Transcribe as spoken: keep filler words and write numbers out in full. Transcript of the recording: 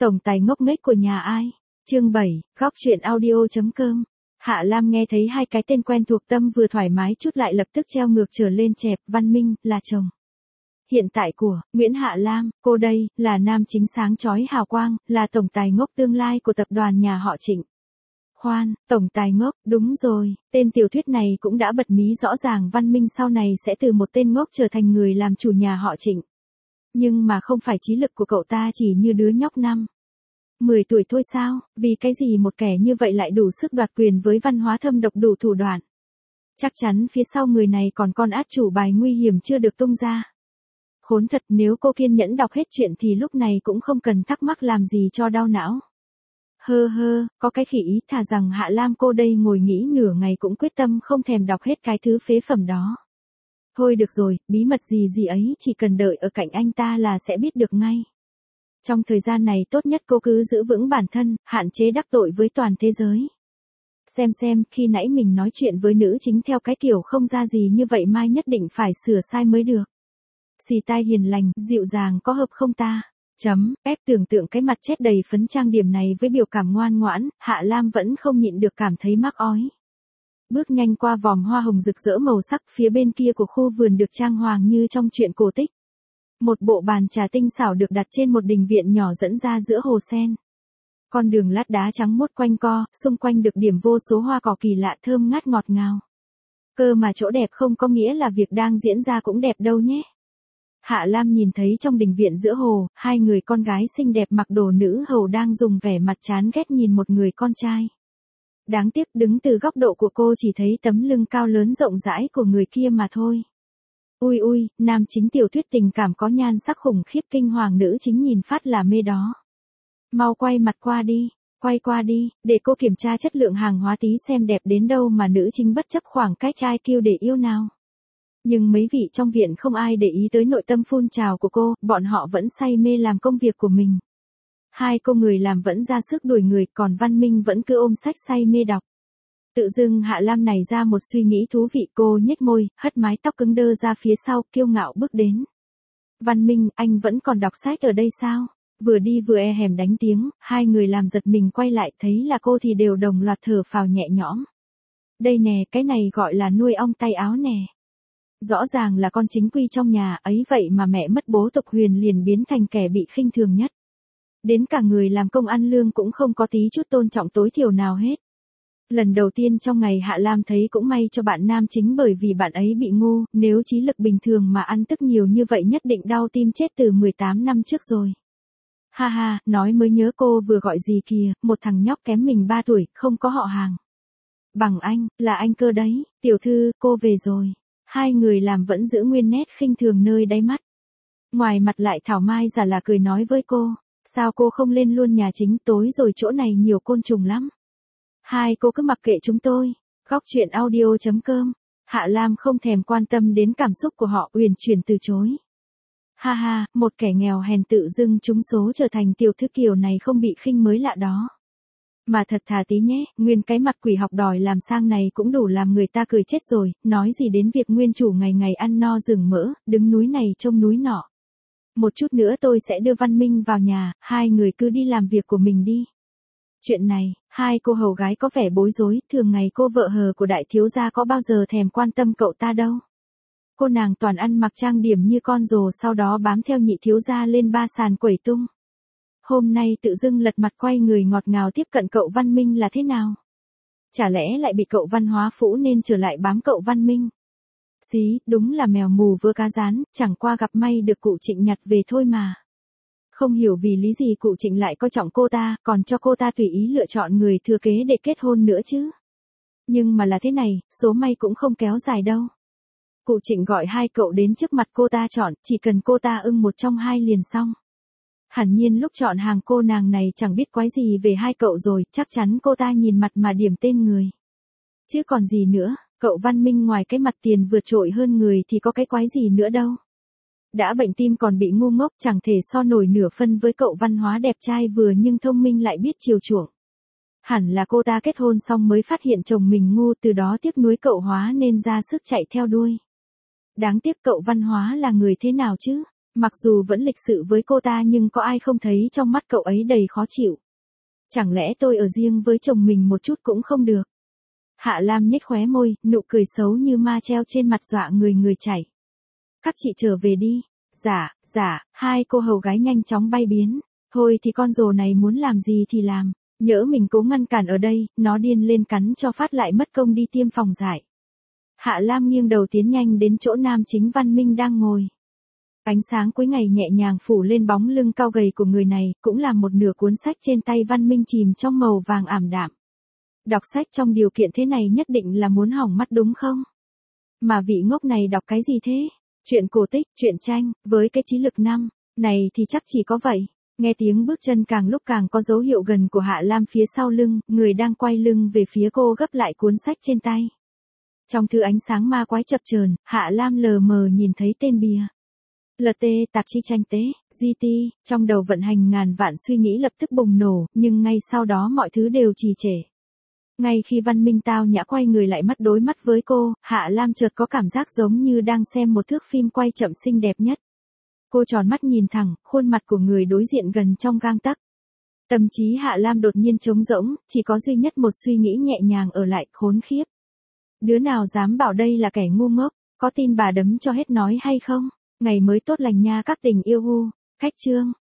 Tổng tài ngốc nghếch của nhà ai? Chương bảy, góc truyện audio chấm com. Hạ Lam nghe thấy hai cái tên quen thuộc tâm vừa thoải mái chút lại lập tức treo ngược trở lên chẹp, Văn Minh, là chồng hiện tại của Nguyễn Hạ Lam, cô đây, là nam chính sáng chói hào quang, là tổng tài ngốc tương lai của tập đoàn nhà họ Trịnh. Khoan, tổng tài ngốc, đúng rồi, tên tiểu thuyết này cũng đã bật mí rõ ràng Văn Minh sau này sẽ từ một tên ngốc trở thành người làm chủ nhà họ Trịnh. Nhưng mà không phải trí lực của cậu ta chỉ như đứa nhóc năm mười tuổi thôi sao, vì cái gì một kẻ như vậy lại đủ sức đoạt quyền với văn hóa thâm độc đủ thủ đoạn. Chắc chắn phía sau người này còn con át chủ bài nguy hiểm chưa được tung ra. Khốn thật, nếu cô kiên nhẫn đọc hết chuyện thì lúc này cũng không cần thắc mắc làm gì cho đau não. Hơ hơ, có cái khỉ ý thà rằng Hạ Lam cô đây ngồi nghĩ nửa ngày cũng quyết tâm không thèm đọc hết cái thứ phế phẩm đó. Thôi được rồi, bí mật gì gì ấy chỉ cần đợi ở cạnh anh ta là sẽ biết được ngay. Trong thời gian này tốt nhất cô cứ giữ vững bản thân, hạn chế đắc tội với toàn thế giới. Xem xem, khi nãy mình nói chuyện với nữ chính theo cái kiểu không ra gì như vậy mai nhất định phải sửa sai mới được. Xì tai hiền lành, dịu dàng có hợp không ta? Chấm, ép tưởng tượng cái mặt chết đầy phấn trang điểm này với biểu cảm ngoan ngoãn, Hạ Lam vẫn không nhịn được cảm thấy mắc ói. Bước nhanh qua vòm hoa hồng rực rỡ màu sắc phía bên kia của khu vườn được trang hoàng như trong truyện cổ tích. Một bộ bàn trà tinh xảo được đặt trên một đình viện nhỏ dẫn ra giữa hồ sen. Con đường lát đá trắng muốt quanh co, xung quanh được điểm vô số hoa cỏ kỳ lạ thơm ngát ngọt ngào. Cơ mà chỗ đẹp không có nghĩa là việc đang diễn ra cũng đẹp đâu nhé. Hạ Lam nhìn thấy trong đình viện giữa hồ, hai người con gái xinh đẹp mặc đồ nữ hầu đang dùng vẻ mặt chán ghét nhìn một người con trai. Đáng tiếc đứng từ góc độ của cô chỉ thấy tấm lưng cao lớn rộng rãi của người kia mà thôi. Ui ui, nam chính tiểu thuyết tình cảm có nhan sắc khủng khiếp kinh hoàng nữ chính nhìn phát là mê đó. Mau quay mặt qua đi, quay qua đi, để cô kiểm tra chất lượng hàng hóa tí xem đẹp đến đâu mà nữ chính bất chấp khoảng cách i kiu để yêu nào. Nhưng mấy vị trong viện không ai để ý tới nội tâm phun trào của cô, bọn họ vẫn say mê làm công việc của mình. Hai cô người làm vẫn ra sức đuổi người, còn Văn Minh vẫn cứ ôm sách say mê đọc. Tự dưng Hạ Lam này ra một suy nghĩ thú vị, cô nhếch môi, hất mái tóc cứng đơ ra phía sau, kiêu ngạo bước đến. Văn Minh, anh vẫn còn đọc sách ở đây sao? Vừa đi vừa e hèm đánh tiếng, hai người làm giật mình quay lại thấy là cô thì đều đồng loạt thở phào nhẹ nhõm. Đây nè, cái này gọi là nuôi ong tay áo nè. Rõ ràng là con chính quy trong nhà ấy vậy mà mẹ mất bố Tục Huyền liền biến thành kẻ bị khinh thường nhất. Đến cả người làm công ăn lương cũng không có tí chút tôn trọng tối thiểu nào hết. Lần đầu tiên trong ngày Hạ Lam thấy cũng may cho bạn nam chính bởi vì bạn ấy bị ngu, nếu trí lực bình thường mà ăn tức nhiều như vậy nhất định đau tim chết từ mười tám năm trước rồi. Ha ha, nói mới nhớ cô vừa gọi gì kìa, một thằng nhóc kém mình ba tuổi, không có họ hàng. Bằng anh, là anh cơ đấy, tiểu thư, cô về rồi. Hai người làm vẫn giữ nguyên nét khinh thường nơi đáy mắt. Ngoài mặt lại thảo mai giả là cười nói với cô, sao cô không lên luôn nhà chính, tối rồi chỗ này nhiều côn trùng lắm. Hai cô cứ mặc kệ chúng tôi. Góc truyện audio chấm com. Hạ Lam không thèm quan tâm đến cảm xúc của họ, uyển chuyển từ chối. Ha ha, một kẻ nghèo hèn tự dưng trúng số trở thành tiểu thư kiểu này không bị khinh mới lạ đó. Mà thật thà tí nhé, nguyên cái mặt quỷ học đòi làm sang này cũng đủ làm người ta cười chết rồi, nói gì đến việc nguyên chủ ngày ngày ăn no rừng mỡ, đứng núi này trông núi nọ. Một chút nữa tôi sẽ đưa Văn Minh vào nhà, hai người cứ đi làm việc của mình đi. Chuyện này, hai cô hầu gái có vẻ bối rối, thường ngày cô vợ hờ của đại thiếu gia có bao giờ thèm quan tâm cậu ta đâu. Cô nàng toàn ăn mặc trang điểm như con rồ sau đó bám theo nhị thiếu gia lên ba sàn quẩy tung. Hôm nay tự dưng lật mặt quay người ngọt ngào tiếp cận cậu Văn Minh là thế nào? Chả lẽ lại bị cậu Văn Hóa phũ nên trở lại bám cậu Văn Minh? Xí, đúng là mèo mù vớ cá rán, chẳng qua gặp may được cụ Trịnh nhặt về thôi mà. Không hiểu vì lý gì cụ Trịnh lại coi trọng cô ta, còn cho cô ta tùy ý lựa chọn người thừa kế để kết hôn nữa chứ. Nhưng mà là thế này, số may cũng không kéo dài đâu. Cụ Trịnh gọi hai cậu đến trước mặt cô ta chọn, chỉ cần cô ta ưng một trong hai liền xong. Hẳn nhiên lúc chọn hàng cô nàng này chẳng biết quái gì về hai cậu rồi, chắc chắn cô ta nhìn mặt mà điểm tên người. Chứ còn gì nữa, cậu Văn Minh ngoài cái mặt tiền vượt trội hơn người thì có cái quái gì nữa đâu. Đã bệnh tim còn bị ngu ngốc chẳng thể so nổi nửa phân với cậu Văn Hóa đẹp trai vừa nhưng thông minh lại biết chiều chuộng. Hẳn là cô ta kết hôn xong mới phát hiện chồng mình ngu từ đó tiếc nuối cậu Hóa nên ra sức chạy theo đuôi. Đáng tiếc cậu Văn Hóa là người thế nào chứ? Mặc dù vẫn lịch sự với cô ta nhưng có ai không thấy trong mắt cậu ấy đầy khó chịu. Chẳng lẽ tôi ở riêng với chồng mình một chút cũng không được? Hạ Lam nhếch khóe môi, nụ cười xấu như ma treo trên mặt dọa người người chảy. Các chị trở về đi. Dạ, dạ, hai cô hầu gái nhanh chóng bay biến. Thôi thì con rồ này muốn làm gì thì làm. Nhỡ mình cố ngăn cản ở đây, nó điên lên cắn cho phát lại mất công đi tiêm phòng dại. Hạ Lam nghiêng đầu tiến nhanh đến chỗ nam chính Văn Minh đang ngồi. Ánh sáng cuối ngày nhẹ nhàng phủ lên bóng lưng cao gầy của người này, cũng làm một nửa cuốn sách trên tay Văn Minh chìm trong màu vàng ảm đạm. Đọc sách trong điều kiện thế này nhất định là muốn hỏng mắt đúng không? Mà vị ngốc này đọc cái gì thế? Chuyện cổ tích, chuyện tranh, với cái trí lực năm, này thì chắc chỉ có vậy. Nghe tiếng bước chân càng lúc càng có dấu hiệu gần của Hạ Lam phía sau lưng, người đang quay lưng về phía cô gấp lại cuốn sách trên tay. Trong thứ ánh sáng ma quái chập chờn, Hạ Lam lờ mờ nhìn thấy tên bìa. lờ tê, tạp chí tranh tế, giê tê, trong đầu vận hành ngàn vạn suy nghĩ lập tức bùng nổ, nhưng ngay sau đó mọi thứ đều trì trệ. Ngay khi Văn Minh tao nhã quay người lại mắt đối mắt với cô, Hạ Lam chợt có cảm giác giống như đang xem một thước phim quay chậm xinh đẹp nhất. Cô tròn mắt nhìn thẳng, khuôn mặt của người đối diện gần trong gang tấc. Tâm trí Hạ Lam đột nhiên trống rỗng, chỉ có duy nhất một suy nghĩ nhẹ nhàng ở lại, khốn khiếp. Đứa nào dám bảo đây là kẻ ngu ngốc, có tin bà đấm cho hết nói hay không? Ngày mới tốt lành nha các tình yêu hu. Khách chương.